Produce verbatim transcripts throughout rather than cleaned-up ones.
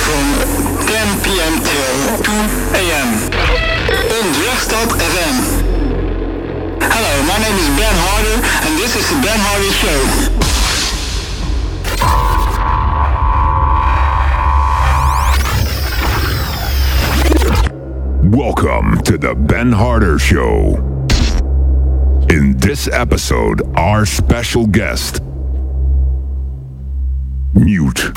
from ten p.m. till two a.m. on Drechtstad F M. Hello, my name is Ben Harder and this is the Ben Harder Show. Welcome to the Ben Harder Show. In this episode, our special guest, Mute.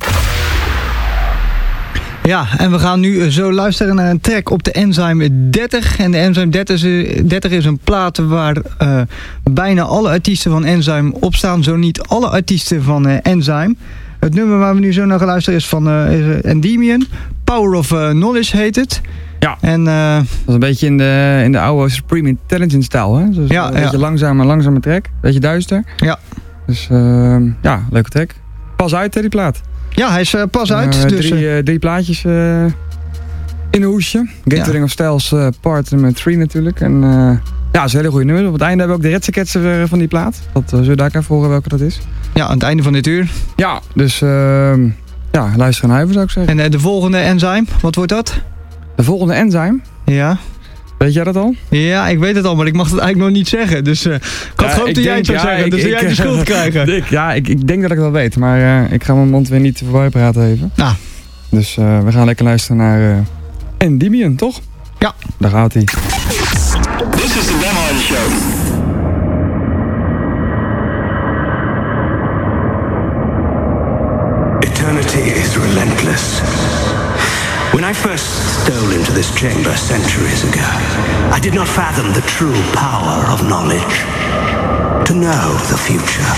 Ja, en we gaan nu zo luisteren naar een track op de Enzyme dertig. En de Enzyme dertig is een plaat waar uh, bijna alle artiesten van Enzyme op staan. Zo niet alle artiesten van uh, Enzyme. Het nummer waar we nu zo naar gaan luisteren is van uh, Endymion. Power of uh, Knowledge heet het. Ja, en, uh, dat is een beetje in de, in de oude Supreme Intelligence stijl, hè? Dus ja, een ja. beetje langzame, langzame track. Beetje duister. Ja. Dus uh, ja, leuke track. Pas uit, hè, die plaat. Ja, hij is uh, pas uit. Uh, dus, drie, uh, drie plaatjes uh, in een hoesje. Gathering ja. of Styles uh, part nummer drie natuurlijk. En uh, ja, dat is een hele goede nummer. Op het einde hebben we ook de redseketsen van die plaat. Dat uh, zullen we daar even horen welke dat is. Ja, aan het einde van dit uur. Ja, dus uh, ja, luister en huiver zou ik zeggen. En uh, de volgende Enzyme, wat wordt dat? De volgende Enzyme? Ja. Weet jij dat al? Ja, ik weet het al, maar ik mag het eigenlijk nog niet zeggen. Dus uh, ik had ja, gehoopt dat jij het zou ja, zeggen. Ik, dus ik, jij de schuld krijgen. Dick, ja, ik, ik denk dat ik het wel weet. Maar uh, ik ga mijn mond weer niet voorbij praten even. Nou. Dus uh, we gaan lekker luisteren naar uh, Endymion, toch? Ja. Daar gaat hij. This is the Ben Harder Show. Eternity is relentless. When I first stole into this chamber centuries ago, I did not fathom the true power of knowledge. To know the future.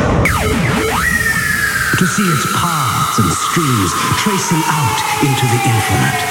To see its paths and streams tracing out into the infinite.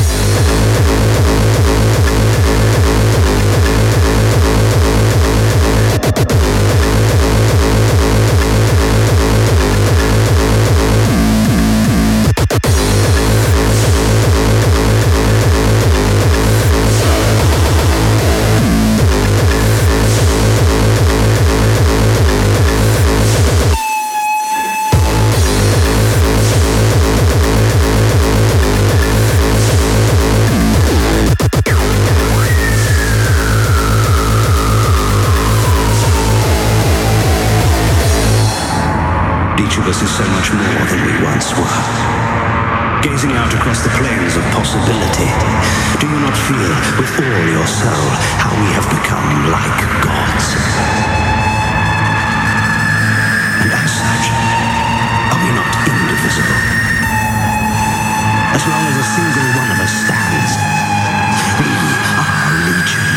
Each of us is so much more than we once were. Gazing out across the plains of possibility, do you not feel with all your soul how we have become like gods? And as such, are we not indivisible? As long as a single one of us stands, we are legion.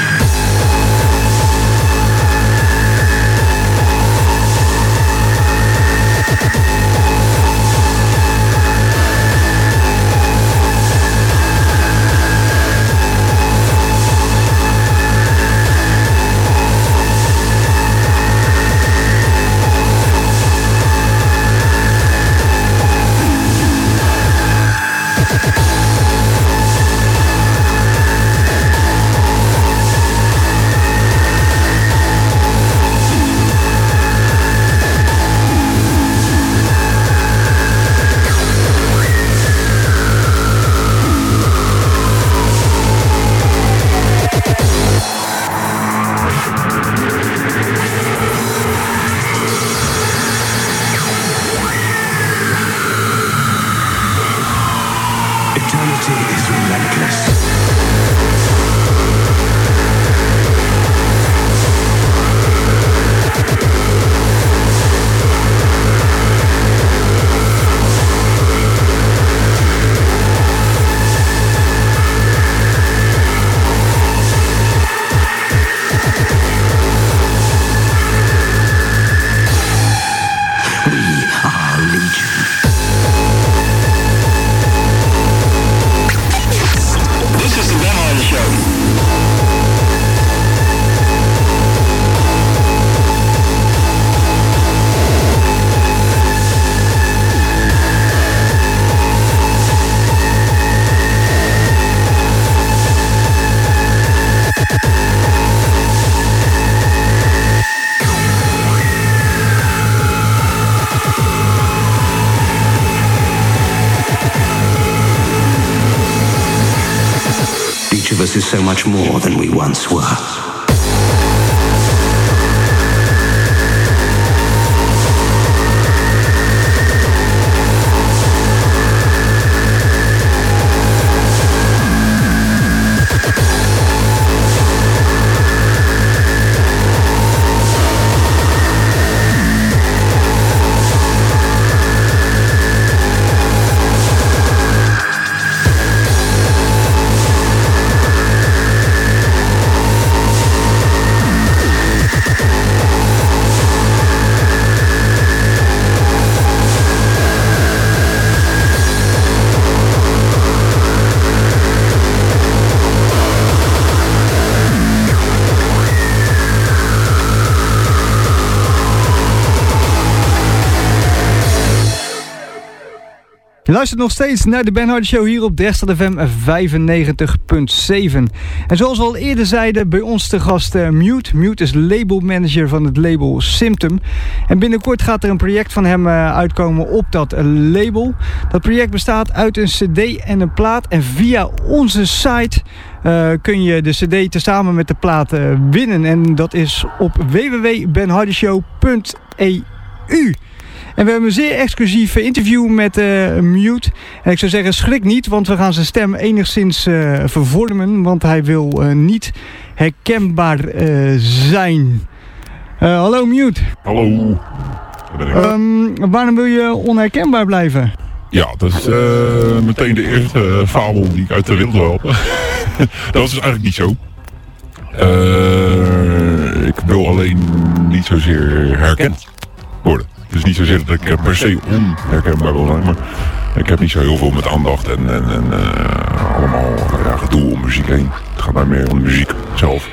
us is so much more than we once were. Je luistert nog steeds naar de Ben Harder Show hier op Drechtstad F M vijfennegentig punt zeven. En zoals we al eerder zeiden, bij ons te gast uh, Mute. Mute is labelmanager van het label Symptom. En binnenkort gaat er een project van hem uh, uitkomen op dat uh, label. Dat project bestaat uit een cd en een plaat. En via onze site uh, kun je de cd tezamen met de plaat uh, winnen. En dat is op w w w punt ben harder show punt e u. En we hebben een zeer exclusief interview met uh, Mute. En ik zou zeggen, schrik niet, want we gaan zijn stem enigszins uh, vervormen. Want hij wil uh, niet herkenbaar uh, zijn. Uh, hallo Mute. Hallo. Daar ben ik. Um, waarom wil je onherkenbaar blijven? Ja, dat is uh, meteen de eerste uh, fabel die ik uit de wereld wil helpen. Dat is dus eigenlijk niet zo. Uh, ik wil alleen niet zozeer herkend worden. Het is niet zozeer dat ik per se onherkenbaar wil zijn, maar ik heb niet zo heel veel met aandacht en, en, en uh, allemaal ja, gedoe om muziek heen. Het gaat mij meer om de muziek zelf.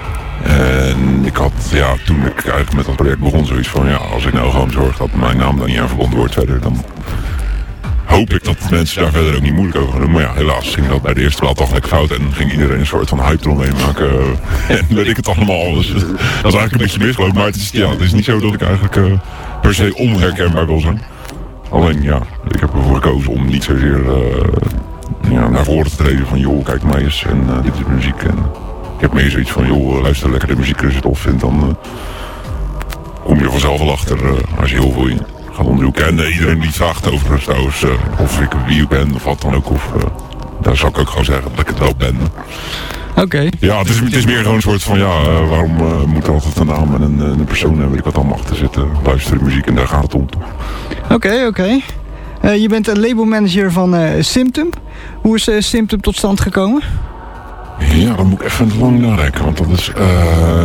En ik had, ja, toen ik eigenlijk met dat project begon, zoiets van, ja, als ik nou gewoon zorg dat mijn naam dan niet aan verbonden wordt verder, dan hoop ik dat mensen daar verder ook niet moeilijk over gaan doen. Maar ja, helaas ging dat bij de eerste plaat toch lekker fout en ging iedereen een soort van hype eromheen maken. En weet ik het allemaal. Dus dat is eigenlijk een beetje misgelopen. Maar het is, ja, het is niet zo dat ik eigenlijk uh, per se onherkenbaar wil zijn. Alleen ja, ik heb ervoor gekozen om niet zozeer uh, ja, naar voren te treden van joh, kijk mij eens en uh, dit is muziek. En ik heb meer zoiets van joh, luister lekker de muziek als je het tof vindt. Dan uh, kom je er vanzelf wel achter uh, als je heel veel in gaat onderzoeken. En uh, iedereen die vraagt overigens trouwens uh, of ik wie ik ben of wat dan ook. Of, uh, daar zou ik ook gewoon zeggen dat ik het wel ben. Oké. Okay. Ja, het is, het is meer gewoon een soort van ja, uh, waarom uh, moet er altijd een naam en een, een persoon en weet ik wat allemaal achter zitten. Luisteren muziek en daar gaat het om. Oké, okay, oké. Okay. Uh, je bent een labelmanager van uh, Symptom. Hoe is uh, Symptom tot stand gekomen? Ja, dan moet ik even lang nadenken, want dat is... Uh,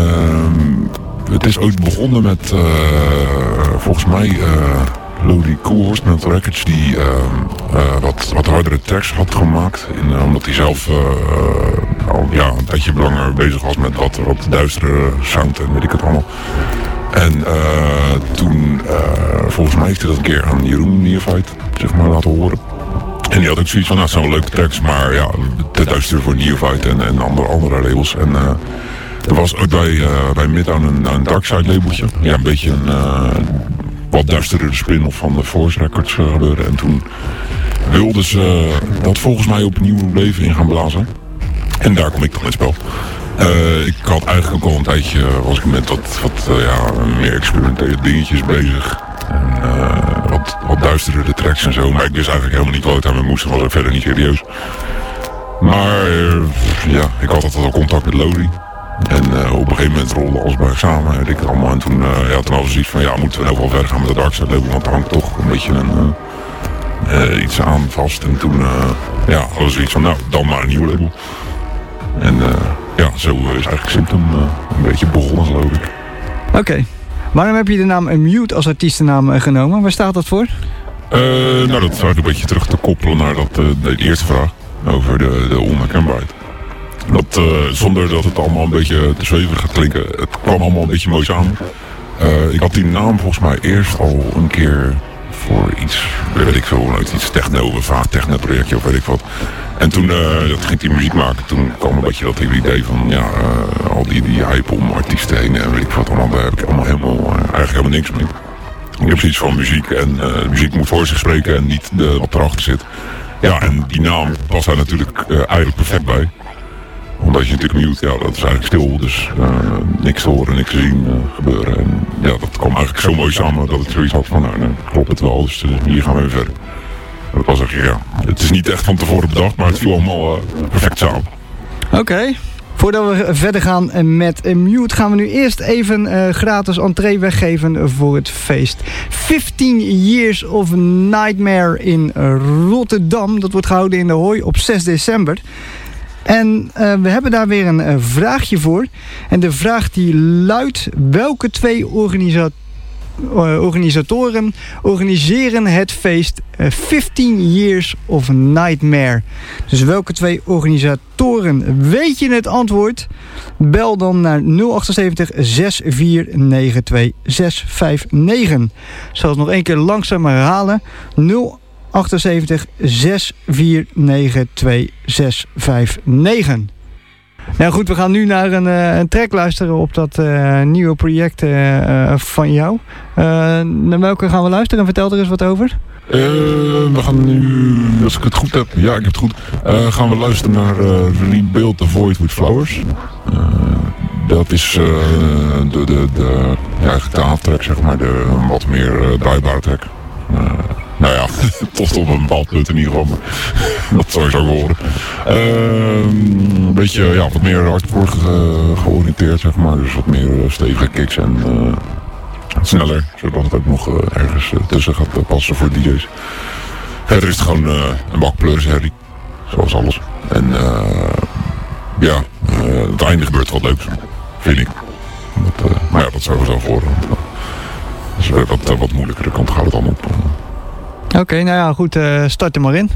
het is ooit begonnen met, uh, volgens mij, uh, Lodi Coolhorst met Records, die uh, uh, wat, wat hardere tracks had gemaakt. In, uh, omdat hij zelf uh, al ja, een tijdje langer bezig was met wat, wat duistere sound en weet ik het allemaal. En uh, toen, uh, volgens mij heeft hij dat een keer aan Jeroen Neerfight, zeg maar, laten horen. En die had ook zoiets van, nou, het zijn wel leuke tracks, maar ja, te duister voor Neerfight en, en andere, andere labels. En, uh, er was ook bij, uh, bij Midtown een, een Darkside labeltje. Ja, een beetje een uh, wat duistere spin-off van de Force Records uh, gebeuren. En toen wilden ze uh, dat volgens mij op een nieuw leven in gaan blazen. En daar kom ik dan in het spel. Uh, ik had eigenlijk ook al een tijdje, was ik met wat, wat uh, ja, meer experimentele dingetjes bezig. En uh, wat, wat duisterder de tracks en zo. Maar ik wist eigenlijk helemaal niet wat ik aan me moest. Was ik verder niet serieus. Maar uh, ja, ik had altijd al contact met Lodi. En uh, op een gegeven moment rollen alles bij samen, weet ik het allemaal. En toen, uh, ja, toen hadden we zoiets van, ja, moeten we nou wel verder gaan met de Darkside label, want er hangt toch een beetje een, uh, uh, iets aan vast. En toen, uh, ja, hadden we zoiets van, nou, dan maar een nieuw label. En uh, ja, zo is eigenlijk Symptom uh, een beetje begonnen, geloof ik. Oké. Okay. Waarom heb je de naam Mute als artiestennaam uh, genomen? Waar staat dat voor? Uh, nou, dat zou een beetje terug te koppelen naar dat, uh, de eerste vraag over de, de onherkenbaarheid. Dat, uh, zonder dat het allemaal een beetje te zweverig gaat klinken, het kwam allemaal een beetje mooi samen. Uh, ik had die naam volgens mij eerst al een keer voor iets, weet ik veel, iets techno, een vaag techno projectje of weet ik wat. En toen uh, dat ging die muziek maken, toen kwam een beetje dat hele idee van, ja, uh, al die, die hype om artiesten heen en weet ik wat allemaal, daar heb ik allemaal helemaal, uh, eigenlijk helemaal niks mee. Ik heb zoiets van muziek en uh, de muziek moet voor zich spreken en niet de, wat erachter zit. Ja, en die naam past daar natuurlijk uh, eigenlijk perfect bij. Omdat je natuurlijk mute, ja, dat is eigenlijk stil. Dus uh, niks te horen, niks te zien uh, gebeuren. En ja, dat kwam eigenlijk zo mooi samen dat ik zoiets had van, nou, nou klopt het wel. Dus uh, hier gaan we weer verder. En dat was echt, ja, het is niet echt van tevoren bedacht, maar het viel allemaal uh, perfect samen. Oké. Okay. Voordat we verder gaan met Mute gaan we nu eerst even uh, gratis entree weggeven voor het feest. fifteen Years of Nightmare in Rotterdam. Dat wordt gehouden in de Hooi op zes december. En uh, we hebben daar weer een uh, vraagje voor. En de vraag die luidt: welke twee organisatoren Uh, organisatoren organiseren het feest uh, fifteen Years of Nightmare. Dus welke twee organisatoren? Weet je het antwoord? Bel dan naar nul acht zeven zes vier negen twee zes vijf negen. Ik zal het nog één keer langzaam herhalen. nul acht zeven zes vier negen twee zes vijf negen. Nou goed, we gaan nu naar een, uh, een track luisteren op dat uh, nieuwe project uh, uh, van jou. Uh, naar welke gaan we luisteren? Vertel er eens wat over. Uh, we gaan nu, als ik het goed heb, ja ik heb het goed, uh, gaan we luisteren naar uh, Rebuild the Void with Flowers. Uh, dat is uh, de, de, de ja, gitaartrack, zeg maar, de wat meer uh, draaibare track. Uh, nou ja, tot op een bepaald punt in ieder geval, maar dat zou je zo horen. Uh, een beetje ja, wat meer hardcore ge georiënteerd, zeg maar, dus wat meer uh, stevige kicks en uh, sneller, zodat het ook nog uh, ergens uh, tussen gaat uh, passen voor D J's. Verder is het gewoon uh, een bak pleurisherrie, zoals alles. En uh, ja, uh, het einde gebeurt wat leuks, vind ik. Dat, uh, maar ja, dat zou we zo voor. Als we wat, wat moeilijkere kant gaat het dan op. Oké, okay, nou ja, goed, uh, start er maar in.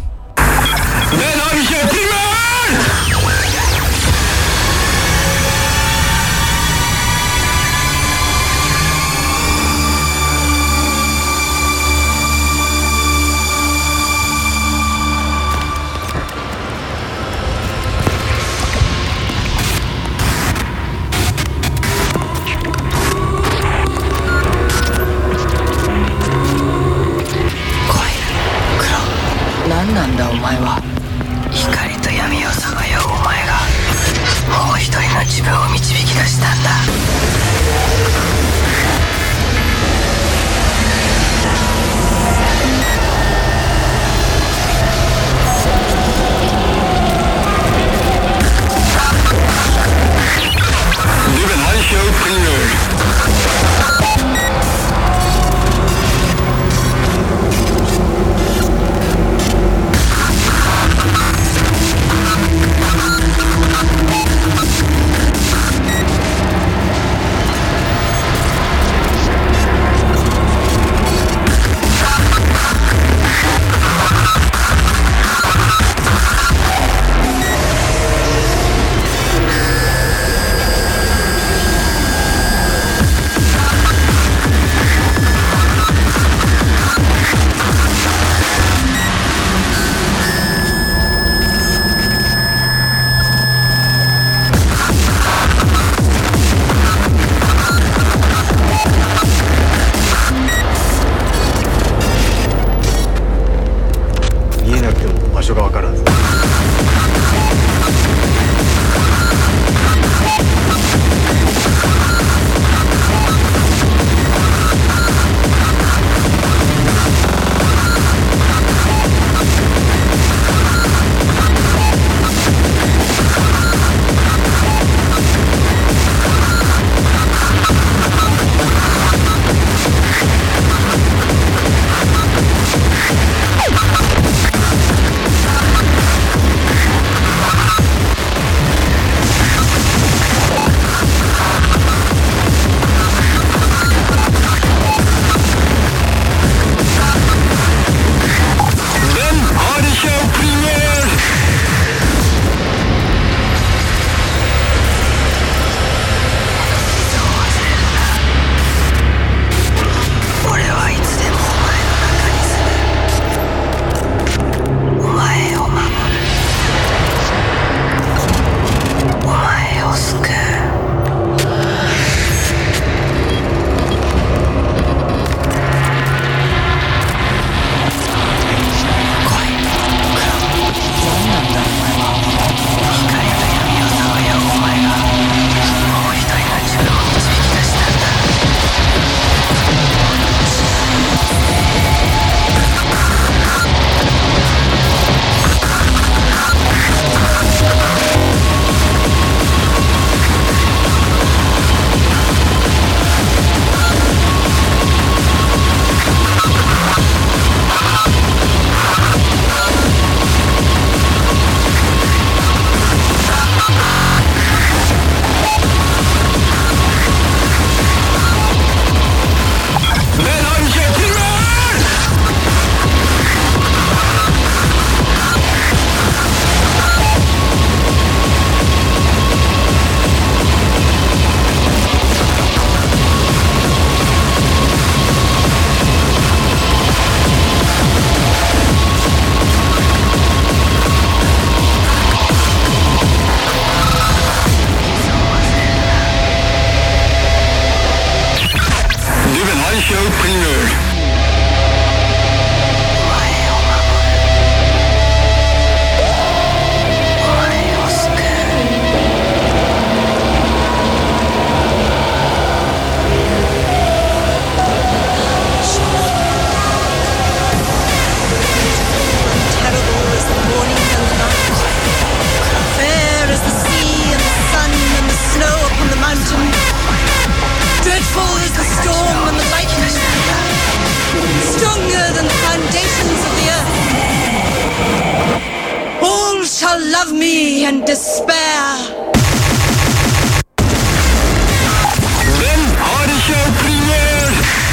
misery and despair. Ben Hardy Show premiere.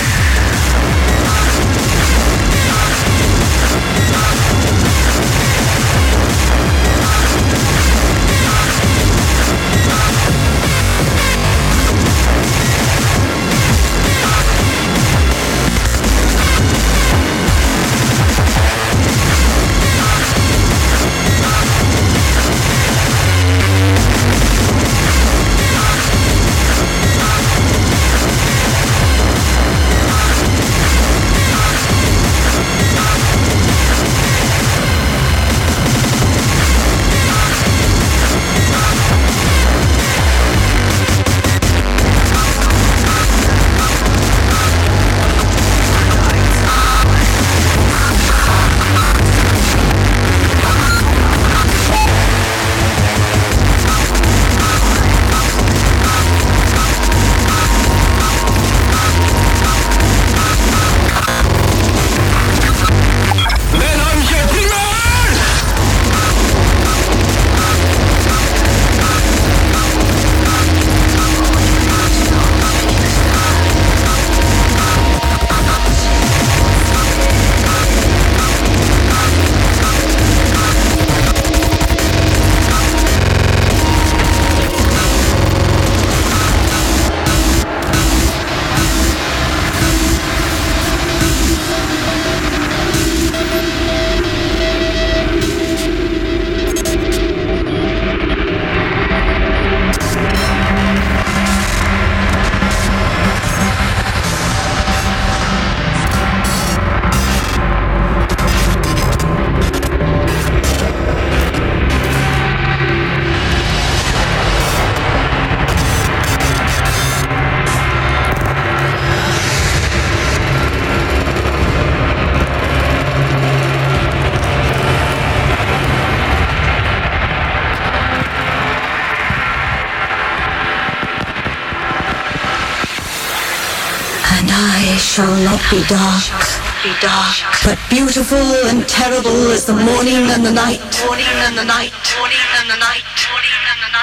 Shall not be dark, be dark, but beautiful and terrible as the morning and the night. Morning and the night. Morning and the night. Morning and the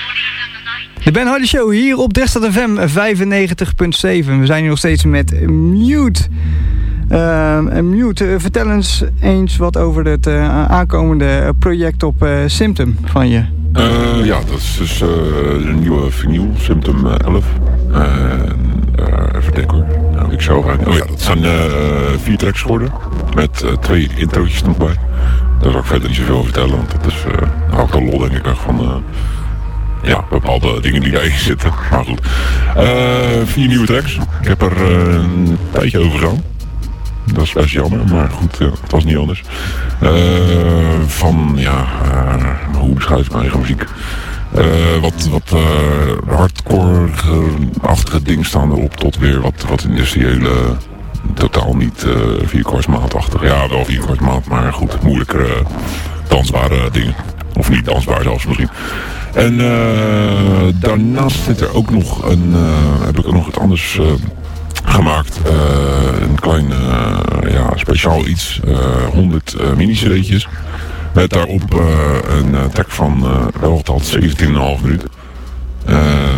night. De Ben Hardy Show hier op Dresden F M vijfennegentig komma zeven. We zijn hier nog steeds met Mute. Uh, Mute, uh, vertel eens eens wat over het uh, aankomende project op uh, Symptom van je. Uh, ja, dat is dus uh, een nieuwe vinyl, Symptom elf. Uh, uh, even denken hoor. Nou, ik zou gaan. Oh ja, dat zijn uh, vier tracks geworden. Met uh, twee introotjes nog bij. Daar zal ik verder niet zoveel over vertellen, want dat is uh, ook al lol denk ik echt van uh, ja, bepaalde dingen die daarin zitten. Maar goed. Uh, vier nieuwe tracks. Ik heb er uh, een tijdje over gedaan. Dat is best jammer, maar goed, ja, het was niet anders. Uh, van, ja, uh, hoe beschrijf ik mijn eigen muziek? Uh, wat wat uh, hardcore-achtige dingen staan erop, tot weer wat, wat industriële, totaal niet uh, vierkwartsmaatachtig. Ja, wel vierkwartsmaat, maar goed, moeilijkere uh, dansbare dingen. Of niet dansbaar zelfs misschien. En uh, daarnaast zit er ook nog een, uh, heb ik er nog wat anders uh, gemaakt. Uh, een klein uh, ja, speciaal iets, uh, honderd uh, mini-cd'tjes. Met daarop uh, een uh, track van uh, wel geteld zeventien komma vijf minuten. Uh,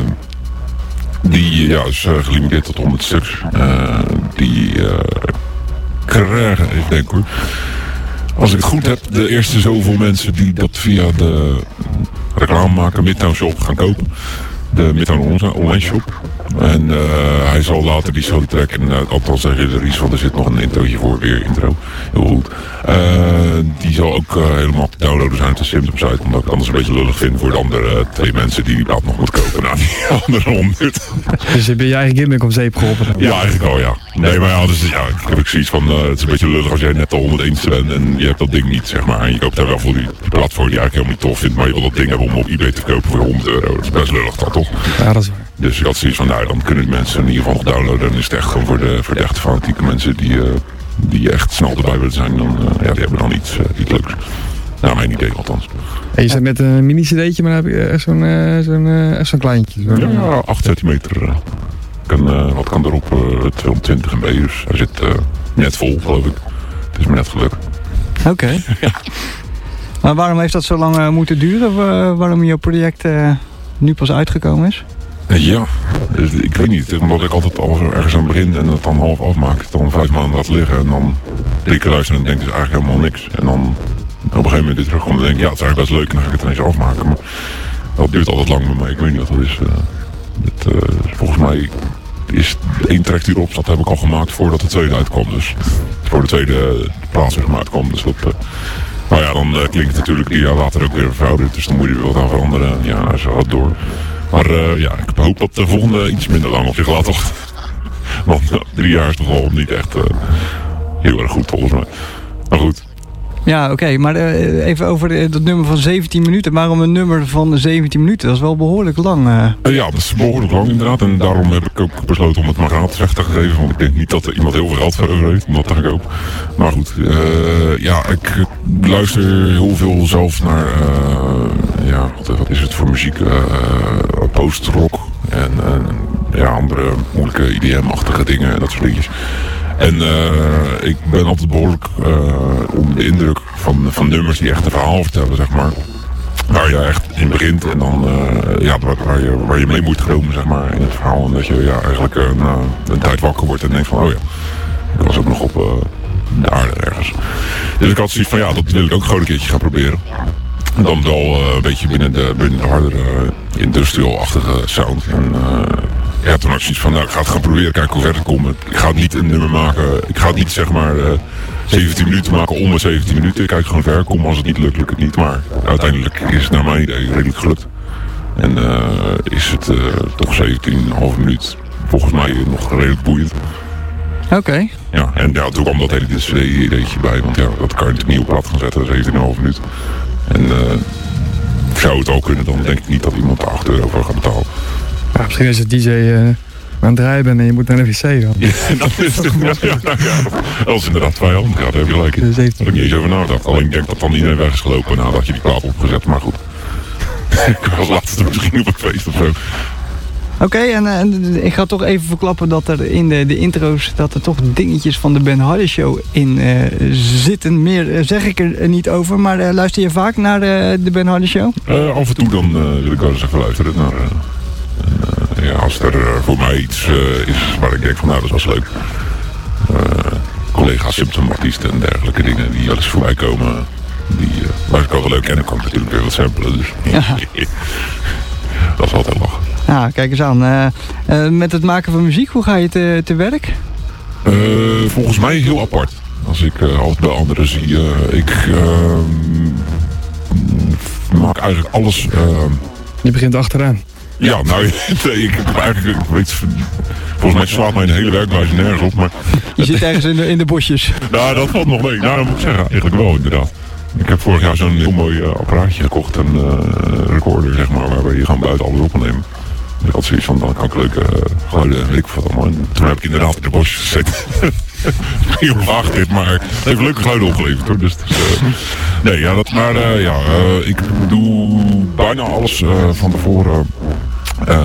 die ja, is uh, gelimiteerd tot honderd stuks. Uh, die uh, krijgen, even denken hoor. Als ik het goed heb, de eerste zoveel mensen die dat via de reclame maken, Midtown Shop, gaan kopen. De Midtown online shop. En uh, hij zal later die solo track, en uh, althans zeggen er iets van, er zit nog een introotje voor, weer intro, heel goed. Uh, die zal ook uh, helemaal te downloaden zijn op de Symptom site, omdat ik het anders een beetje lullig vind voor de andere uh, twee mensen die die plaat nog moeten kopen na die andere honderd. Dus heb je je eigen gimmick om zeep geholpen? Ja, eigenlijk al ja. Nee, maar ja, dus, ja ik heb ook zoiets van, uh, het is een beetje lullig als jij net de honderdeenste bent en je hebt dat ding niet, zeg maar. En je koopt daar wel voor die, die platform die je eigenlijk helemaal niet tof vindt, maar je wil dat ding hebben om op eBay te kopen voor honderd euro. Dat is best lullig dan, toch? Ja, dat is waar. Dus ik had zoiets van, nou dan kunnen mensen in ieder geval nog downloaden. En is het echt gewoon voor de, voor de echte fanatieke mensen die, uh, die echt snel erbij willen zijn. Dan, uh, ja, die hebben dan iets, uh, iets leuks. Nou, mijn idee althans. En je zit met een mini-cd'tje, maar dan heb je echt zo'n uh, zo'n uh, zo'n kleintje. Zo. Ja, acht centimeter. Uh, kan, uh, wat kan erop? Uh, tweehonderdtwintig M B, dus hij zit uh, net vol, geloof ik. Het is me net gelukt. Oké. Okay. Ja. Maar waarom heeft dat zo lang uh, moeten duren? Uh, waarom jouw project uh, nu pas uitgekomen is? Ja, ik weet niet. Omdat ik altijd al zo ergens aan begin en het dan half afmaak. Dan vijf maanden laat liggen en dan drie keer luisteren en denk ik, het is eigenlijk helemaal niks. En dan op een gegeven moment weer terugkomen en denk ik, ja, het is eigenlijk best leuk en dan ga ik het ineens afmaken. Maar dat duurt altijd lang bij mij. Ik weet niet wat dat is. Uh, het, uh, volgens mij is één track die erop staat, heb ik al gemaakt voordat de tweede uitkwam. Dus voor de tweede plaats zeg maar uitkwam. Dus dat, uh, nou ja, dan uh, klinkt het natuurlijk een jaar later ook weer verouderd. Dus dan moet je er wel aan veranderen. Ja, nou, zo gaat het door. Maar uh, ja, ik hoop dat de volgende iets minder lang op zich laat wachten. Want uh, drie jaar is toch wel niet echt uh, heel erg goed volgens mij. Maar goed. Ja, oké. Okay, maar uh, even over de, dat nummer van zeventien minuten. Waarom een nummer van zeventien minuten? Dat is wel behoorlijk lang. Uh. Uh, ja, dat is behoorlijk lang inderdaad. En daarom heb ik ook besloten om het maar gratis weg te geven. Want ik denk niet dat er iemand heel veel geld voor over heeft. Omdat ik ook. Maar goed. Uh, ja, ik luister heel veel zelf naar... Uh, ja, wat, wat is het voor muziek? Uh, post-rock. En uh, ja, andere moeilijke I D M-achtige dingen en dat soort dingetjes. En uh, ik ben altijd behoorlijk uh, onder de indruk van, van nummers die echt een verhaal vertellen, zeg maar. Waar je echt in begint en dan, uh, ja, waar, waar, je, waar je mee moet genomen, zeg maar, in het verhaal. En dat je ja, eigenlijk een, uh, een tijd wakker wordt en denkt van, oh ja, ik was ook nog op uh, de aarde ergens. Dus ik had zoiets van, ja, dat wil ik ook gewoon een keertje gaan proberen. En dan wel uh, een beetje binnen de, binnen de hardere uh, industrial-achtige sound. En, uh, ja, toen had ik zoiets van, nou, ik ga het gaan proberen, kijken hoe ver ik kom. Ik ga het niet een nummer maken, ik ga het niet zeg maar uh, zeventien minuten maken om de zeventien minuten. Ik kijk gewoon ver ik kom, als het niet lukt, lukt het niet. Maar uiteindelijk is het naar mijn idee redelijk gelukt. En uh, is het uh, toch zeventien komma vijf minuut volgens mij nog redelijk boeiend. Oké. Okay. Ja, en ja, toen kwam dat hele C D-ideetje bij, want ja, dat kan je natuurlijk niet op plat gaan zetten, zeventien komma vijf minuut. En uh, zou het al kunnen, dan denk ik niet dat iemand daar acht euro voor gaat betalen. Ja, misschien als je D J uh, aan het draaien bent en je moet naar de wc dan. Ja, dat is het. Ja, ja, nou ja, dat is inderdaad vijandig. Ja, daar heb je gelijk in. Daar heb ik niet eens over nagedacht. Alleen ik denk dat dan iedereen weg is gelopen nadat je die plaat opgezet. Maar goed. Ik was laatst misschien op een feest of zo. Oké, okay, en, en ik ga toch even verklappen dat er in de, de intro's dat er toch dingetjes van de Ben Harder Show in uh, zitten. Meer uh, zeg ik er niet over, maar uh, luister je vaak naar uh, de Ben Harder Show? Uh, af en toe dan uh, wil ik wel eens even luisteren naar... Uh, uh, ja, als er uh, voor mij iets uh, is waar ik denk van nou, dat is wel leuk. Uh, collega's, symptomartiesten en dergelijke dingen die wel eens voorbij komen. Die uh, waar ik al wel leuk ken, dan kan ik natuurlijk weer wat samplen. Dus ja. Dat is altijd lachen. Ja, kijk eens aan. Uh, uh, met het maken van muziek, hoe ga je te, te werk? Uh, volgens mij heel apart. Als ik uh, altijd bij anderen zie. Uh, ik uh, maak eigenlijk alles... Uh, je begint achteraan. Ja, nou, ik heb eigenlijk... Ik weet, volgens mij slaat mijn hele werkwijze nergens op. Maar, je zit ergens in de, in de bosjes. Nou, dat valt nog mee. Nou, dat moet ik zeggen. Eigenlijk wel, inderdaad. Ik heb vorig jaar zo'n heel mooi uh, apparaatje gekocht. Een uh, recorder, zeg maar. Waarbij je gewoon buiten alles op kan nemen. Dus ik had zoiets van, dan kan ik leuke uh, geluiden, weet ik wat allemaal. En toen heb ik inderdaad in de bosjes gezeten. Heel vaag dit, maar het heeft leuke geluiden opgeleverd hoor. Dus, dus uh, nee, ja, dat, maar uh, ja, uh, ik doe bijna alles uh, van tevoren uh,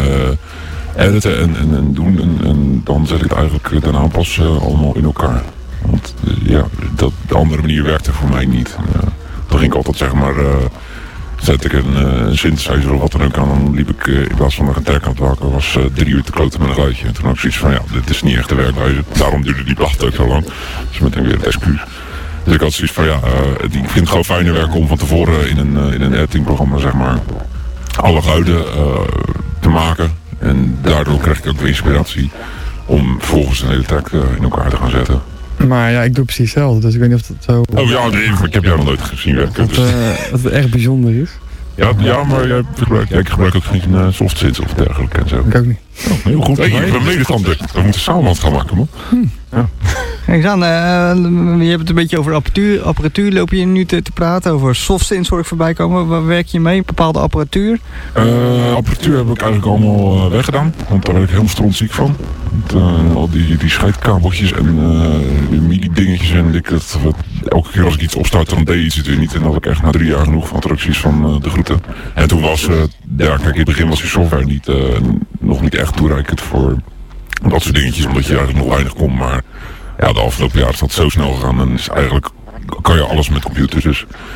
editen en, en, en doen. En, en dan zet ik het eigenlijk daarna pas uh, allemaal in elkaar. Want uh, ja, dat, de andere manier werkte voor mij niet. Uh, dan ging ik altijd zeg maar... Uh, zet ik een, uh, een synthesizer of wat dan ook aan, dan liep ik uh, in plaats van nog een track aan het waken, was uh, drie uur te kloten met een geluidje. En toen had ik zoiets van, ja, dit is niet echt de werkwijze. Daarom duurde die plaat ook zo lang. Dus meteen weer het excuus. Dus ik had zoiets van, ja, uh, ik vind het gewoon fijner werken om van tevoren in een, uh, in een editingprogramma, zeg maar, alle geluiden uh, te maken. En daardoor krijg ik ook weer inspiratie om vervolgens een hele track uh, in elkaar te gaan zetten. Maar ja, ik doe precies hetzelfde, dus ik weet niet of dat zo... Oh ja, nee, ik heb jou nog nooit gezien werken. Dat, uh, dat het echt bijzonder is. Ja, ja maar jij gebruikt, ja, ik gebruik ook geen uh, softsits of dergelijke en zo. Ik ook niet. Oh, heel goed. Hey, ik ben medestander. We moeten samen wat gaan maken, man. Hmm. Ja. Kijk eens aan, uh, je hebt het een beetje over apparatuur. Apparatuur loop je nu te, te praten. Over softsins hoor ik voorbij komen. Waar werk je mee? Bepaalde apparatuur? Uh, apparatuur heb ik eigenlijk allemaal uh, weggedaan. Want daar ben ik helemaal strontziek van. Want, uh, al die, die scheidkabeltjes en uh, die midi dingetjes en ik, dat, wat, elke keer als ik iets opstart dan deed iets het weer niet. En dat had ik echt na drie jaar genoeg van attracties van uh, de groeten. En toen was, uh, ja kijk in het begin was die software niet, uh, nog niet echt toereikend voor dat soort dingetjes. Omdat je eigenlijk nog weinig kon. Maar ja, de afgelopen jaar is dat zo snel gegaan. En is eigenlijk kan je alles met computers. Dus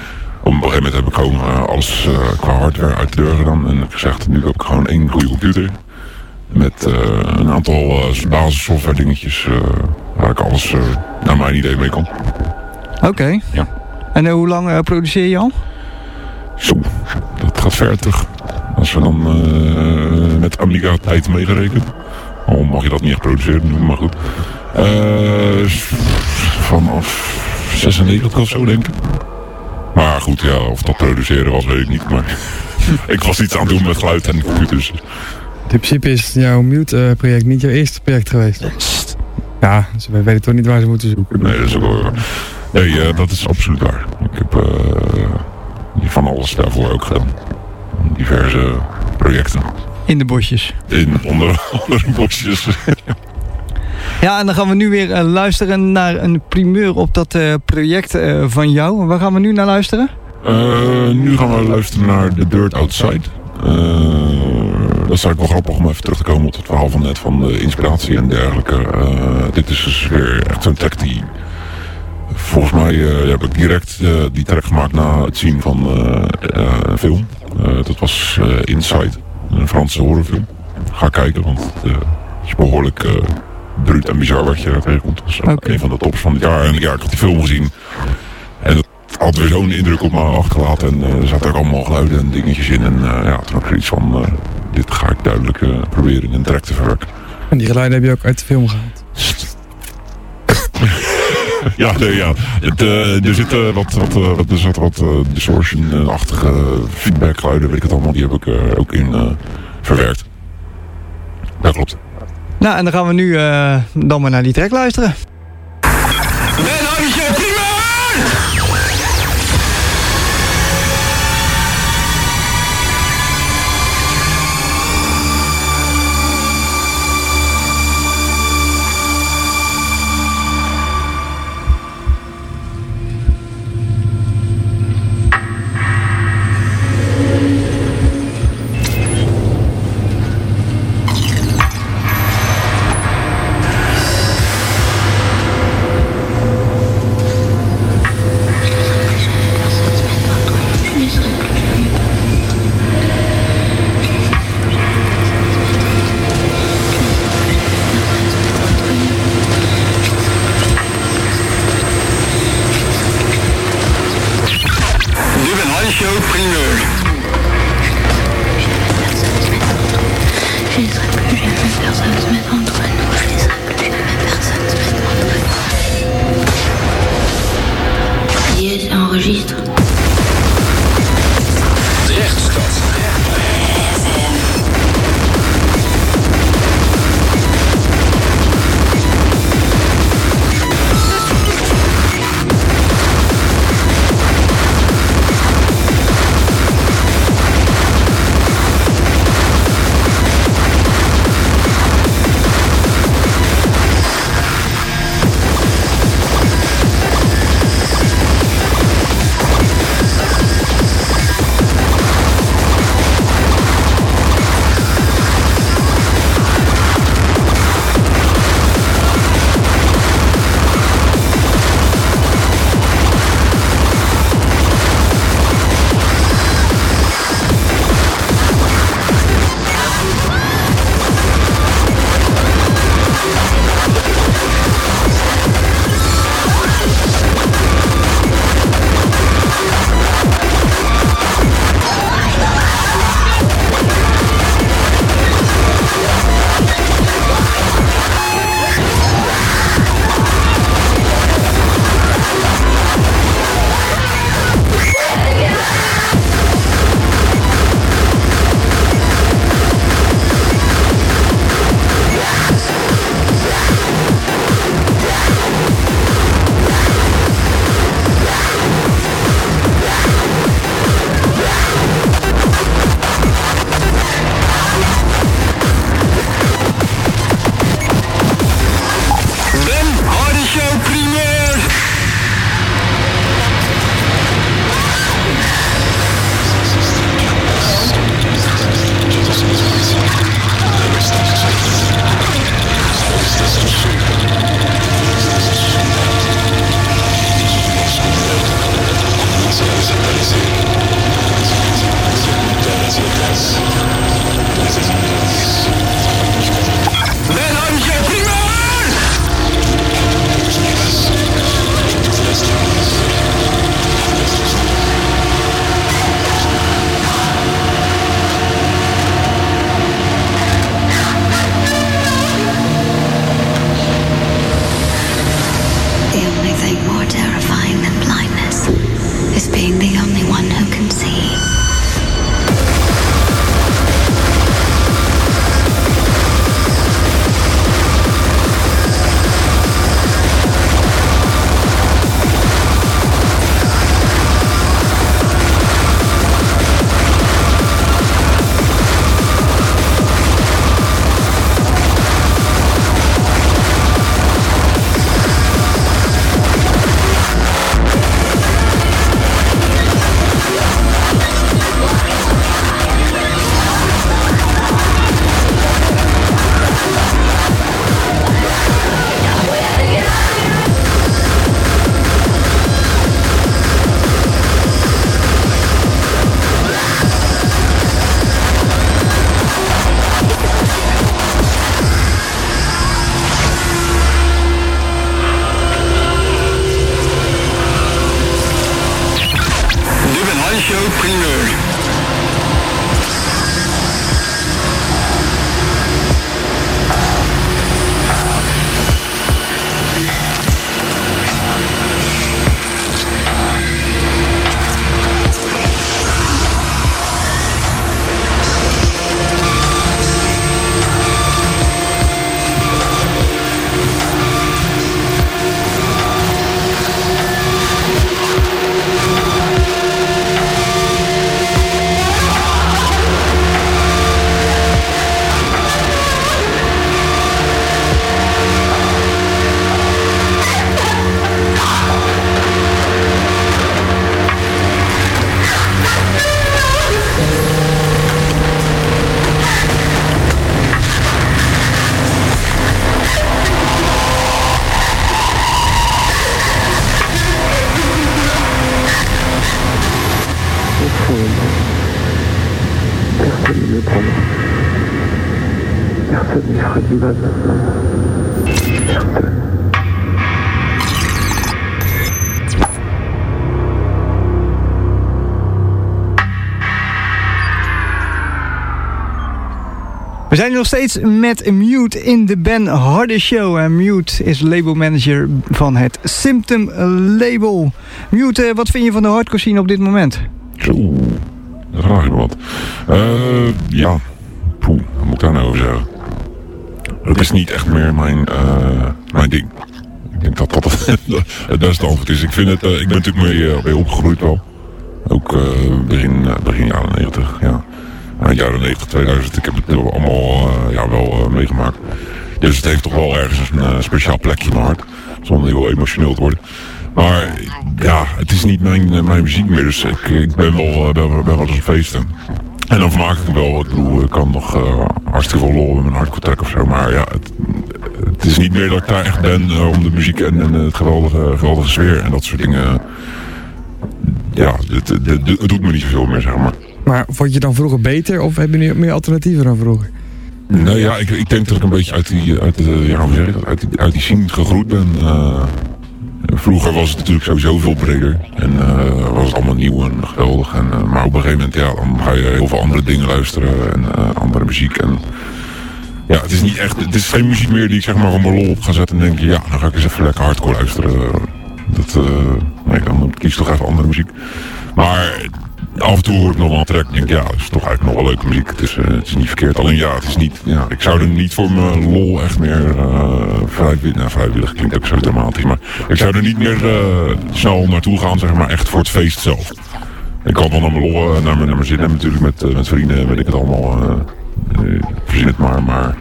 Op een gegeven moment heb ik gewoon uh, alles uh, qua hardware uit de deur gedaan. En ik gezegd, nu heb ik gewoon één goede computer. Met uh, een aantal uh, basis software dingetjes uh, waar ik alles uh, naar mijn idee mee kan. Oké. Okay. Ja. En uh, hoe lang uh, produceer je al? Zo, dat gaat ver terug. Als we dan uh, met Amiga tijd meegerekend. Al mag je dat niet echt produceren, maar goed. Uh, vanaf zesennegentig of zo denk ik. Maar goed, ja, of dat produceren was, weet ik niet. Maar ik was iets aan het doen met geluid en computers. In principe is jouw Mute-project niet jouw eerste project geweest. Ja, ze weten toch niet waar ze moeten zoeken. Nee, dat is ook wel waar. Nee, uh, dat is absoluut waar. Ik heb uh, van alles daarvoor ook gedaan. Diverse projecten. In de bosjes. In, onder, onder de bosjes. Ja, en dan gaan we nu weer uh, luisteren naar een primeur op dat uh, project uh, van jou. Waar gaan we nu naar luisteren? Uh, nu gaan we luisteren naar The Dirt Outside. Uh, dat is eigenlijk wel grappig om even terug te komen op het verhaal van net, van de inspiratie en dergelijke. Uh, dit is dus weer echt zo'n track die... Volgens mij uh, heb ik direct uh, die track gemaakt na het zien van uh, uh, een film. Uh, dat was uh, Inside, een Franse horrorfilm. Ga kijken, want uh, het is behoorlijk uh, bruut en bizar wat je daar tegenkomt. Dat is okay. Een van de tops van het jaar. En ja, ik had die film gezien. En dat had weer zo'n indruk op me achtergelaten. En uh, er zaten ook allemaal geluiden en dingetjes in. En uh, ja, toen had ik zoiets van, uh, dit ga ik duidelijk uh, proberen in een track te verwerken. En die geluiden heb je ook uit de film gehaald? Ja, nee, ja. Het, uh, er zitten wat, wat, uh, wat, er zat wat uh, distortion-achtige feedbackgeluiden, weet ik het allemaal, die heb ik uh, ook in uh, verwerkt. Dat klopt. Nou, en dan gaan we nu uh, dan maar naar die track luisteren. Personne ne me prendra. Personne ne fera du mal maintenant. Personne. We zijn nog steeds met Mute in de Ben Harder Show. En Mute is labelmanager van het Symptom label. Mute, wat vind je van de hardcore scene op dit moment? Zo, daar vraag je me wat. Uh, ja, poeh, wat moet ik daar nou over zeggen? Het is niet echt meer mijn, uh, mijn ding. Ik denk dat dat het, het beste antwoord is. Ik vind het, uh, ik ben natuurlijk mee, uh, mee opgegroeid wel. Ook uh, begin, uh, begin jaren negentig, ja. Eind jaren negentig, tweeduizend, ik heb het allemaal uh, ja, wel uh, meegemaakt. Dus het heeft toch wel ergens een uh, speciaal plekje in mijn hart. Zonder heel emotioneel te worden. Maar ja, het is niet mijn, uh, mijn muziek meer. Dus ik, ik ben wel, uh, ben, ben wel eens op feesten. En dan vermaak ik me wel. Ik bedoel, ik kan nog uh, hartstikke veel lol met mijn hardcore track of zo. Maar ja, het, het is niet meer dat ik daar echt ben uh, om de muziek en, en het geweldige, geweldige sfeer en dat soort dingen. Ja, het, het, het, het doet me niet zoveel meer, zeg maar. Maar vond je dan vroeger beter of heb je nu meer alternatieven dan vroeger? Nee, ja, ik, ik denk dat ik een beetje uit die, uit de, ja, hoe zeg ik dat, uit die, uit die scene gegroeid ben. Uh, vroeger was het natuurlijk sowieso veel breder. En uh, was het allemaal nieuw en geweldig. En, uh, maar op een gegeven moment, ja, dan ga je heel veel andere dingen luisteren en uh, andere muziek. En ja, het is niet echt, het is geen muziek meer die ik zeg maar van mijn lol op ga zetten en denk je, ja, dan ga ik eens even lekker hardcore luisteren. Dat, uh, nee, dan kies ik toch even andere muziek. Maar af en toe hoor ik nog wel een track en denk, ja, dat is toch eigenlijk nog wel leuke muziek. Het is, uh, het is niet verkeerd, alleen ja, het is niet, ja, ik zou er niet voor mijn lol echt meer uh, vrijwillig, nou vrijwillig klinkt ook zo dramatisch, maar ik zou er niet meer uh, snel naartoe gaan, zeg maar, echt voor het feest zelf. Ik kan wel naar mijn lol, uh, naar mijn, naar mijn zin hebben natuurlijk met, uh, met vrienden, weet ik het allemaal, uh, uh, verzin het maar, maar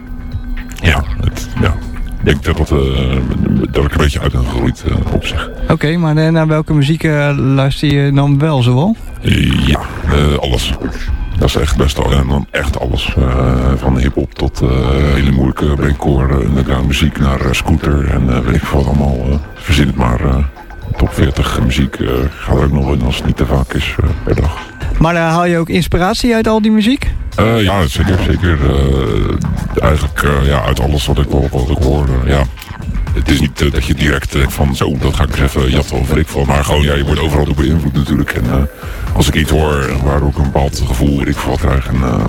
ja, het, ja. Ik denk dat, het, uh, dat ik een beetje uit ben gegroeid uh, op zich. Oké, okay, maar uh, naar welke muziek uh, luister je dan wel zoal? Uh, ja, uh, alles. Dat is echt best al. En dan echt alles. Uh, van hip-hop tot uh, hele moeilijke breakcore, uh, underground muziek naar uh, scooter en uh, weet ik veel wat allemaal. Uh, verzin het maar. Uh, top veertig muziek uh, gaat er ook nog in als het niet te vaak is uh, per dag. Maar uh, haal je ook inspiratie uit al die muziek? Uh, ja, zeker. zeker uh, eigenlijk uh, ja, uit alles wat ik, wat ik hoor. Uh, ja. Het is niet uh, dat je direct denkt van zo, dat ga ik eens even jatten of weet ik veel. Maar gewoon, ja, je wordt overal door beïnvloed natuurlijk. En uh, als ik iets hoor waar ik een bepaald gevoel weet ik veel krijg. En uh,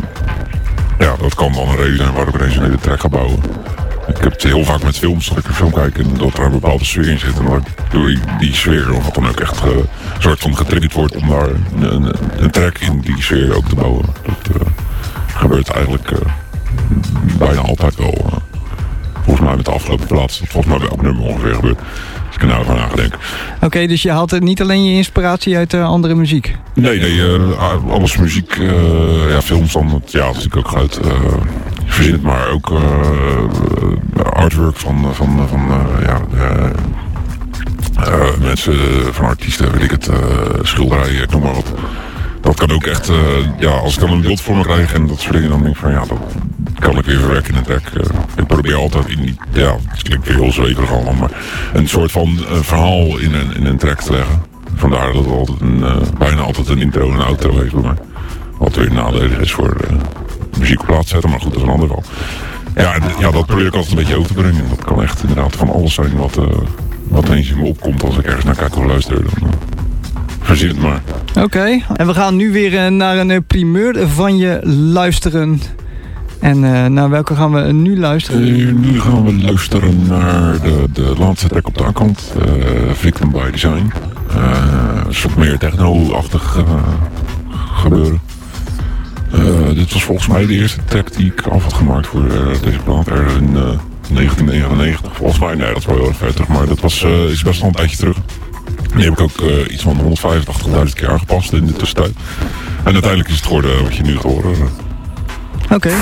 ja, dat kan dan een reden zijn waar ik ineens een hele track ga bouwen. Ik heb het heel vaak met films, dat ik een film kijk en dat er een bepaalde sfeer in zit. En dat ik door die sfeer of wat dan ook echt uh, een soort van getriggerd wordt om daar een, een, een track in die sfeer ook te bouwen. Dat uh, gebeurt eigenlijk uh, bijna altijd wel. Uh, volgens mij met de afgelopen plaats, dat volgens mij bij elk nummer ongeveer gebeurt. Als ik er nou van aan ga denken. Oké, okay, dus je haalt niet alleen je inspiratie uit uh, andere muziek? Nee, nee, uh, alles muziek, uh, ja, films dan, ja, dat natuurlijk ook uit. Uh, verzin het maar ook uh, artwork van, van, van uh, ja, uh, uh, mensen, van artiesten, weet ik het, uh, schilderijen, noem maar wat. Dat kan ook echt, uh, ja, als ik dan een beeld voor me krijg en dat soort dingen, dan denk ik van ja, dat kan ik weer verwerken in een track. Uh, ik probeer altijd in die, ja, het klinkt weer heel zweverig allemaal, maar een soort van uh, verhaal in een, in een track te leggen. Vandaar dat het altijd een, uh, bijna altijd een intro en een outro heeft bij mij. Wat weer nadelig is voor uh, muziek op plaats zetten, maar goed, dat is een ander geval. Ja, en, ja, dat probeer ik altijd een beetje over te brengen. Dat kan echt inderdaad van alles zijn wat, uh, wat eens in me opkomt als ik ergens naar kijk of luister. Dan, uh, verzin het maar. Oké, okay. En we gaan nu weer uh, naar een uh, primeur van je luisteren. En uh, naar welke gaan we nu luisteren? Uh, nu gaan we luisteren naar de, de laatste track op de aankant. Uh, Victim by Design. Uh, een soort meer techno-achtig uh, gebeuren. Uh, dit was volgens mij de eerste track die ik af had gemaakt voor uh, deze plaat. Er in uh, negentien negenennegentig. Volgens mij, nee, dat is wel heel erg ver terug. Maar dat was, uh, is best wel een tijdje terug. Die heb ik ook uh, iets van honderdvijfentachtigduizend keer aangepast in de tussentijd. En uiteindelijk is het geworden wat je nu gaat horen. Oké. Okay.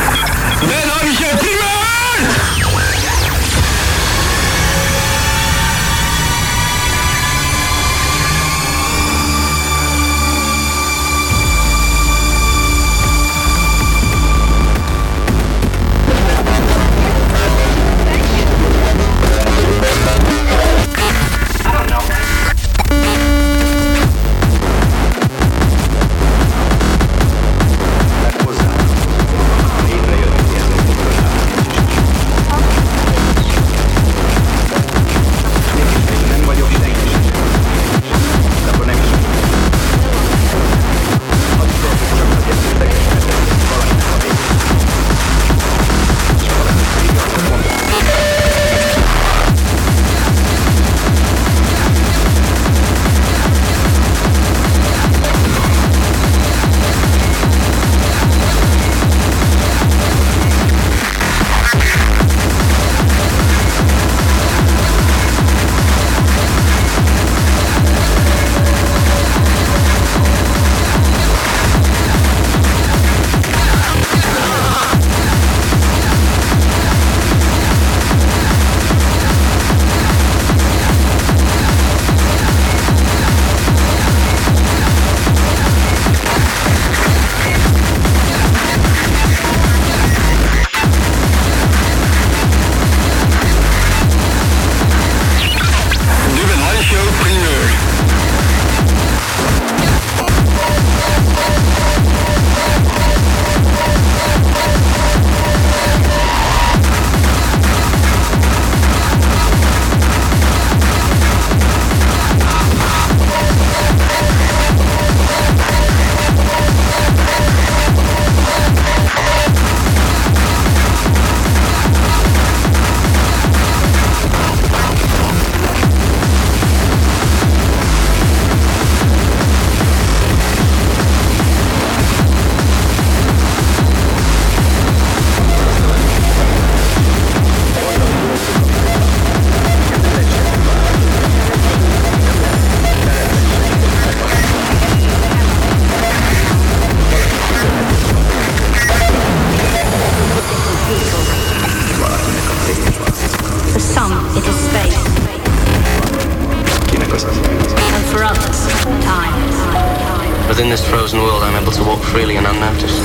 Within this frozen world, I'm able to walk freely and unnoticed.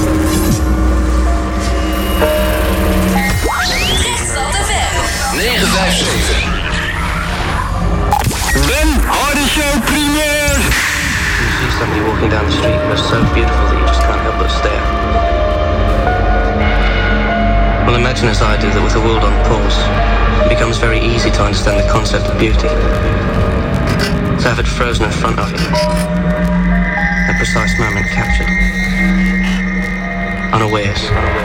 negen vijf zeven. Ben Hardy Show premiere. You see somebody walking down the street who is so beautiful that you just can't help but stare. Well, imagine as I do that with the world on pause, it becomes very easy to understand the concept of beauty. To have it frozen in front of you. A precise moment captured. Unawares.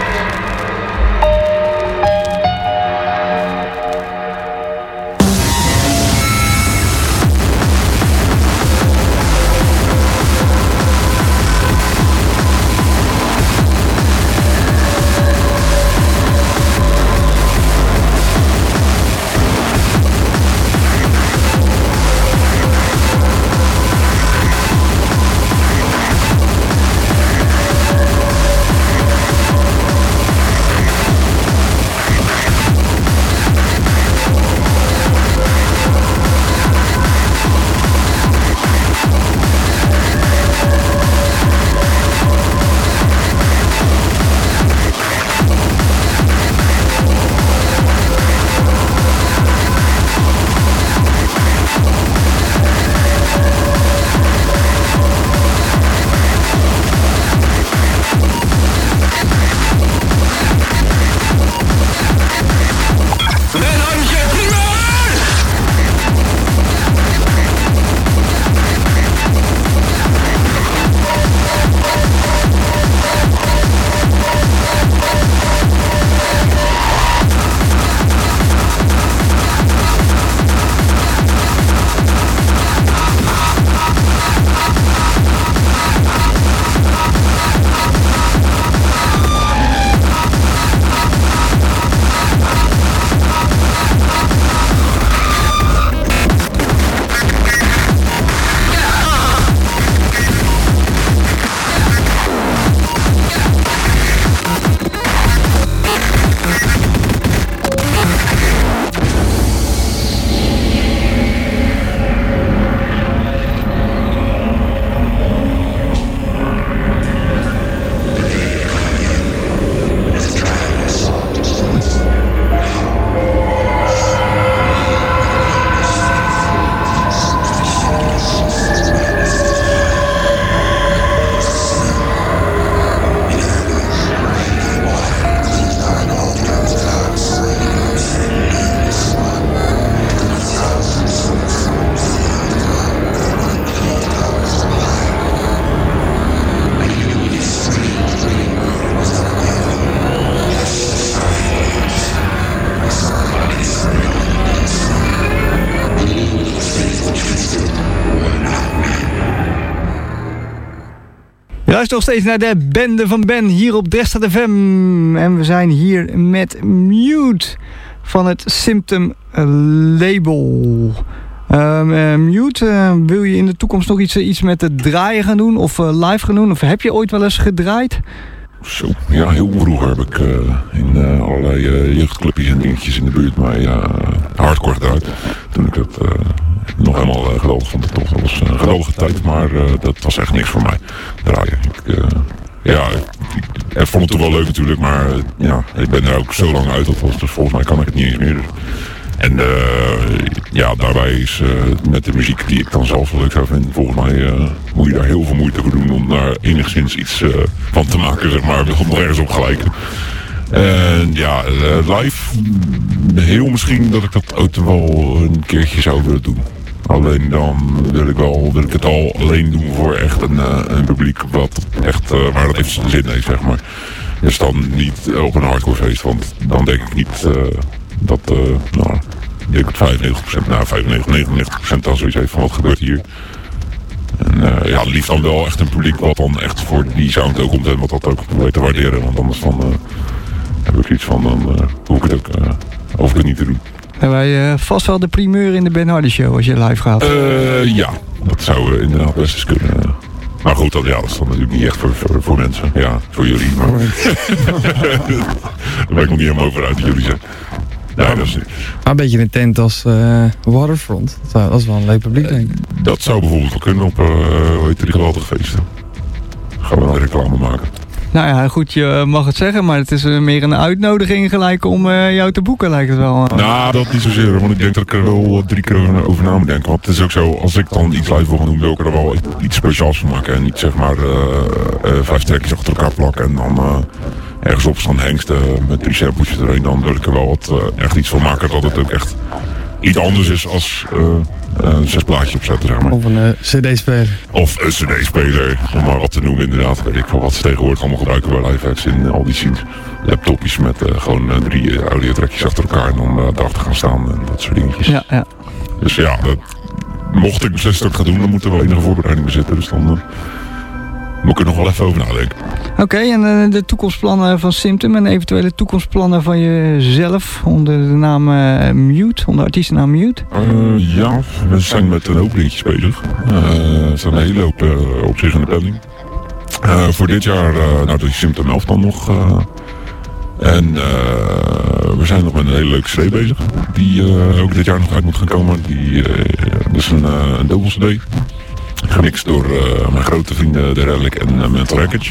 Luister nog steeds naar de bende van Ben hier op Dresstad F M. En we zijn hier met Mute van het Symptom label. Um, uh, Mute, uh, wil je in de toekomst nog iets, iets met het draaien gaan doen? Of uh, live gaan doen? Of heb je ooit wel eens gedraaid? Zo, ja, heel vroeger heb ik uh, in uh, allerlei uh, jeugdclubjes en dingetjes in de buurt maar uh, hardcore gedraaid. Toen ik dat uh, nog helemaal uh, geweldig vond. Toch. Dat was een geweldige tijd, maar uh, dat was echt niks voor mij. Draaien. Ik, uh, ja, ik, ik vond het toen wel leuk natuurlijk, maar uh, ja, ik ben er ook zo lang uit. Dat was, dus volgens mij kan ik het niet eens meer. Dus. En uh, ja, daarbij is uh, met de muziek die ik dan zelf wel leuk zou vinden, volgens mij uh, moet je daar heel veel moeite voor doen om daar enigszins iets uh, van te maken, zeg maar, om er ergens op gelijken. En ja, uh, live, heel misschien dat ik dat ook wel een keertje zou willen doen. Alleen dan wil ik, wel, wil ik het al alleen doen voor echt een, uh, een publiek wat echt, uh, waar dat even zin heeft, zeg maar. Dus dan niet op een hardcore feest, want dan denk ik niet... Uh, dat, uh, nou, ik denk dat vijfennegentig procent, nou vijfennegentig, negenennegentig procent dan zoiets heeft van wat gebeurt hier. En uh, ja, liefst dan wel echt een publiek wat dan echt voor die sound ook komt en wat dat ook weet te waarderen. Want anders dan uh, heb ik iets van, dan uh, hoef ik het ook, uh, hoef ik het niet te doen. Hebben wij uh, vast wel de primeur in de Ben Hardy Show als je live gaat? Uh, ja, dat zou uh, inderdaad best eens kunnen. Uh. Maar goed, dat, ja, dat is dan natuurlijk niet echt voor, voor, voor mensen. Ja, voor jullie. Maar... Daar ben ik nog niet helemaal over uit dat jullie zijn. Nee, dat is niet. Maar een beetje een tent als uh, Waterfront. Dat, zou, dat is wel een leuk publiek, denk ik. Uh, dat zou bijvoorbeeld wel kunnen op, uh, hoe heet die geweldige feesten. Gaan we dan reclame maken. Nou ja, goed, je mag het zeggen, maar het is meer een uitnodiging gelijk om uh, jou te boeken, lijkt het wel. Nou, dat niet zozeer, want ik denk dat ik er wel drie keer over na moet denken. Want het is ook zo, als ik dan iets live wil gaan doen, wil ik er wel iets speciaals van maken. En niet zeg maar uh, uh, vijf trekjes achter elkaar plakken en dan uh, ergens op staan hengsten met drie sampletjes erin. Dan wil ik er wel wat, uh, echt iets van maken dat het ook echt iets anders is als uh, een zes plaatje opzetten, zeg maar. Of een uh, cd-speler. Of een cd-speler, om maar wat te noemen inderdaad. Weet ik wel wat ze tegenwoordig allemaal gebruiken bij live acts in al die scenes. Laptopjes met uh, gewoon uh, drie uh, audiotrekjes achter elkaar en dan uh, daarachter gaan staan en dat soort dingetjes. Ja, ja. Dus ja, dat, mocht ik beslist ook gaan doen, dan moet er wel enige voorbereiding bij zitten. Dus dan uh, moet ik er nog wel even over nadenken. Oké, okay, en uh, de toekomstplannen van Symptom en eventuele toekomstplannen van jezelf onder de naam uh, Mute, onder artiestennaam Mute? Uh, ja, we zijn met een hoop dingetjes bezig. Uh, er staan een hele hoop uh, op zich in de planning. Uh, voor dit jaar, uh, nou, de Symptom elf dan nog. Uh, en uh, we zijn nog met een hele leuke C D bezig. Die uh, ook dit jaar nog uit moet gaan komen. Die, uh, dat is een, uh, een dubbel C D. Gemixt door uh, mijn grote vrienden The Relic en uh, Mental Wreckage.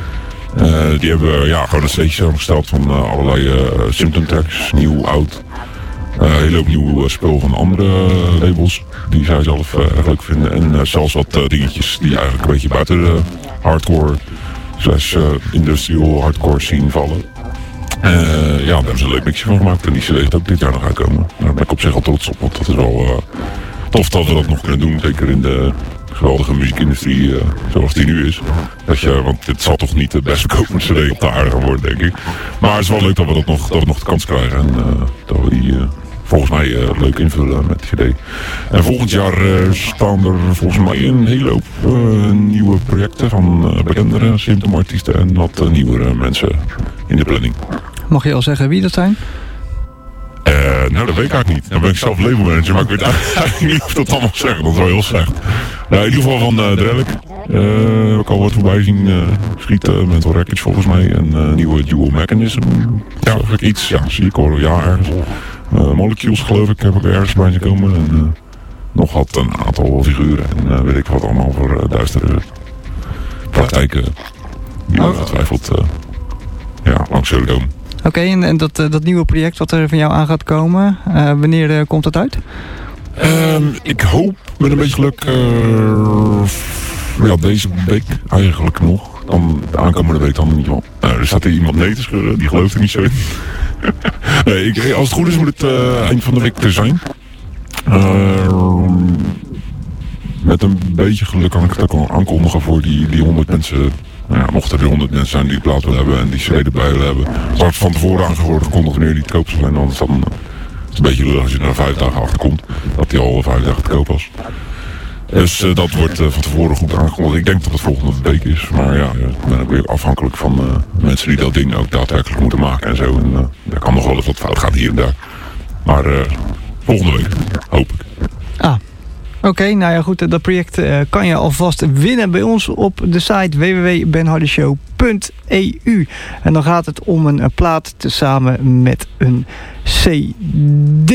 Uh, die hebben ja, gewoon een steedje samengesteld van uh, allerlei uh, Symptom tracks, nieuw, oud. Uh, een hele hoop nieuw uh, spul van andere uh, labels die zij zelf uh, erg leuk vinden. En uh, zelfs wat uh, dingetjes die eigenlijk een beetje buiten de hardcore slash uh, industrial hardcore scene vallen. Uh, ja, daar hebben ze een leuk mixje van gemaakt en die C D gaat ook dit jaar nog uitkomen. Daar ben ik op zich al trots op, want dat is wel uh, tof dat we dat nog kunnen doen, zeker in de geweldige muziekindustrie uh, zoals die nu is. Dat je, want dit zal toch niet de best verkopende C D op de aarde gaan worden, denk ik. Maar het is wel leuk dat we dat nog, dat we nog de kans krijgen en uh, dat we die uh, volgens mij uh, leuk invullen met die C D. En volgend jaar uh, staan er volgens mij een hele hoop uh, nieuwe projecten van uh, bekendere Symptom-artiesten en wat uh, nieuwere mensen in de planning. Mag je al zeggen wie dat zijn? Uh, nou, dat weet ik eigenlijk niet. Dan ben ik zelf labelmanager, maar ik weet eigenlijk niet of dat allemaal zeggen. Dat is wel heel slecht. Nou, in ieder geval van uh, Drellic. Uh, heb ik al wat voorbij zien uh, schieten. Mental Wreckage volgens mij. En uh, nieuwe Dual Mechanism. Ja, of ik iets. Ja, zie ik hoor. Ja, ergens. Uh, Molecules geloof ik heb ik ergens bij zien komen. En uh, nog wat een aantal figuren. En uh, weet ik wat allemaal voor uh, duistere praktijken. Die oh. ongetwijfeld uh, ja, langs zullen komen. Oké, okay, en, en dat, uh, dat nieuwe project wat er van jou aan gaat komen, uh, wanneer uh, komt dat uit? Um, ik hoop met een beetje geluk uh, ja, deze week eigenlijk nog. Dan de aankomende week dan niet wel. Uh, er staat hier iemand nee te schudden, die gelooft er niet zo in. nee, ik, als het goed is moet het uh, eind van de week er zijn. Uh, met een beetje geluk kan ik het ook al aankondigen voor die, die honderd mensen. Nou ja, mochten er honderd mensen zijn die die plaat willen hebben en die C D erbij willen hebben. Als het van tevoren aangekondigd wanneer die te koop zijn, dan is het dan een beetje lullig als je er vijf dagen achter komt. Dat die al vijf dagen te koop was. Dus uh, dat wordt uh, van tevoren goed aangekondigd. Ik denk dat het volgende week is. Maar ja, ik ben ook weer afhankelijk van uh, mensen die dat ding ook daadwerkelijk moeten maken en zo. En uh, daar kan nog wel eens wat fout gaan hier en daar. Maar uh, volgende week, hoop ik. Ah. Oké, okay, nou ja goed, dat project uh, kan je alvast winnen bij ons op de site w w w punt ben harder show punt e u. En dan gaat het om een, een plaat tezamen met een C D.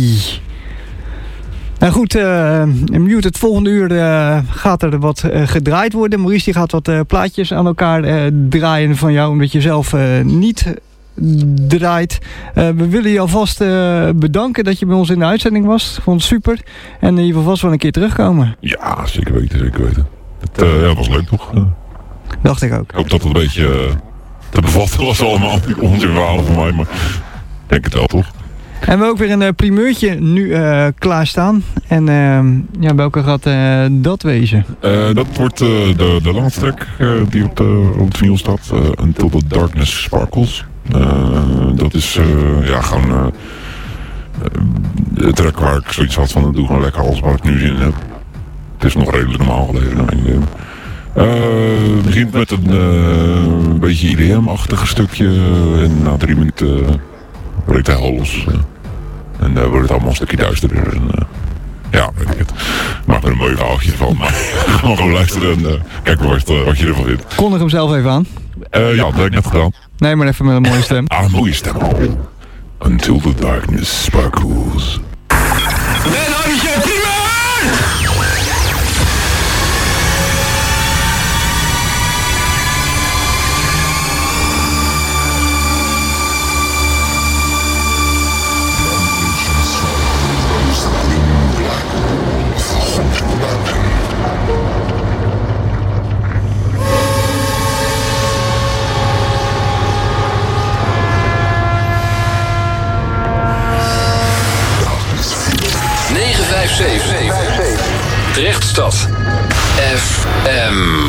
Nou goed, uh, Mute, het volgende uur uh, gaat er wat uh, gedraaid worden. Maurice die gaat wat uh, plaatjes aan elkaar uh, draaien van jou, omdat je zelf uh, niet draait. Uh, we willen je alvast uh, bedanken dat je bij ons in de uitzending was. Vond het super. En uh, je wil vast wel een keer terugkomen. Ja, zeker weten, zeker weten. Het uh, ja, was leuk toch? Uh, Dacht ik ook. Ik hoop dat het een beetje uh, te bevatten was allemaal. Die onzin verhalen van mij, maar ik denk het wel toch? En we hebben ook weer een uh, primeurtje nu uh, klaarstaan. En uh, ja, welke gaat uh, dat wezen? Uh, dat wordt uh, de, de laatste track uh, die op, de, op het vinyl staat. Uh, Until the Darkness Sparkles. Uh, dat is uh, ja, gewoon uh, de track waar ik zoiets had van, dat doe gewoon lekker alles waar ik nu zin in heb. Het is nog redelijk normaal geleden naar mijn leven. Uh, het begint met een uh, beetje I D M-achtige stukje en na drie minuten uh, breekt hij al los. Uh, en dan uh, wordt het allemaal een stukje duisterder. En, uh, ja, weet ik het. Maak er een mooi verhaaltje van. Maar gewoon luisteren en uh, kijk maar wat, uh, wat je ervan vindt. Kondig hem zelf even aan. Uh, ja, dat heb ik net gedaan. Nee, maar even met een mooie stem. Ah, een mooie stem. until the darkness sparkles. Ben Hardy Show primeur! negen vijf zeven Drechtstad F M.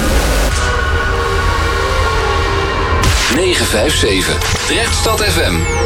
negen vijf zeven Drechtstad F M.